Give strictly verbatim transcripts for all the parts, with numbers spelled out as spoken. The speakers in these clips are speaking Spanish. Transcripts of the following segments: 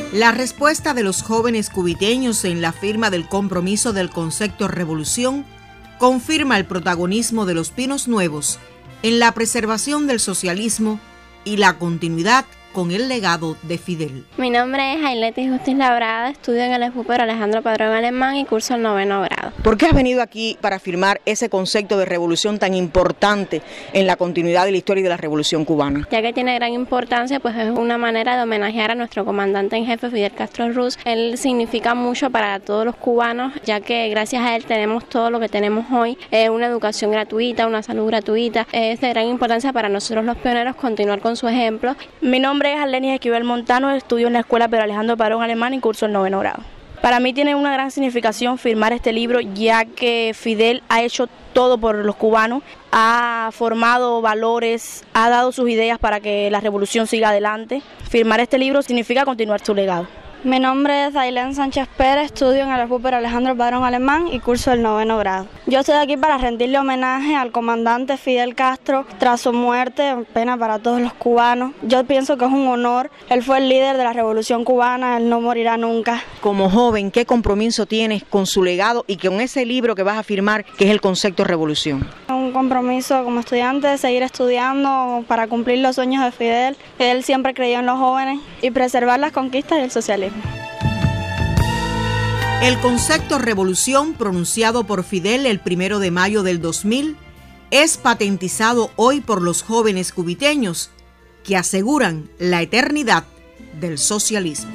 La respuesta de los jóvenes cubiteños en la firma del compromiso del concepto Revolución confirma el protagonismo de los Pinos Nuevos en la preservación del socialismo y la continuidad con el legado de Fidel. Mi nombre es Aileti Justis Labrada, estudio en el ESPUPER Alejandro Padrón Alemán y curso el noveno grado. ¿Por qué has venido aquí para firmar ese concepto de revolución tan importante en la continuidad de la historia de la revolución cubana? Ya que tiene gran importancia, pues es una manera de homenajear a nuestro comandante en jefe Fidel Castro Ruz. Él significa mucho para todos los cubanos, ya que gracias a él tenemos todo lo que tenemos hoy, eh, una educación gratuita, una salud gratuita. Es de gran importancia para nosotros los pioneros continuar con su ejemplo. Mi nombre Mi nombre es Arlenis Esquivel Montano, estudio en la Escuela Pedro Alejandro Padrón Alemán y curso el noveno grado. Para mí tiene una gran significación firmar este libro, ya que Fidel ha hecho todo por los cubanos, ha formado valores, ha dado sus ideas para que la revolución siga adelante. Firmar este libro significa continuar su legado. Mi nombre es Dailén Sánchez Pérez, estudio en el ESPUPER Alejandro Padrón Alemán y curso el noveno grado. Yo estoy aquí para rendirle homenaje al comandante Fidel Castro tras su muerte, pena para todos los cubanos. Yo pienso que es un honor, él fue el líder de la revolución cubana, él no morirá nunca. Como joven, ¿qué compromiso tienes con su legado y con ese libro que vas a firmar, que es el concepto Revolución? Un compromiso como estudiante de seguir estudiando para cumplir los sueños de Fidel. Él siempre creyó en los jóvenes y preservar las conquistas y el socialismo. El concepto Revolución, pronunciado por Fidel el primero de mayo del dos mil, es patentizado hoy por los jóvenes cubiteños que aseguran la eternidad del socialismo.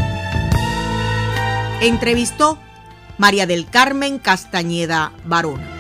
Entrevistó María del Carmen Castañeda Barona.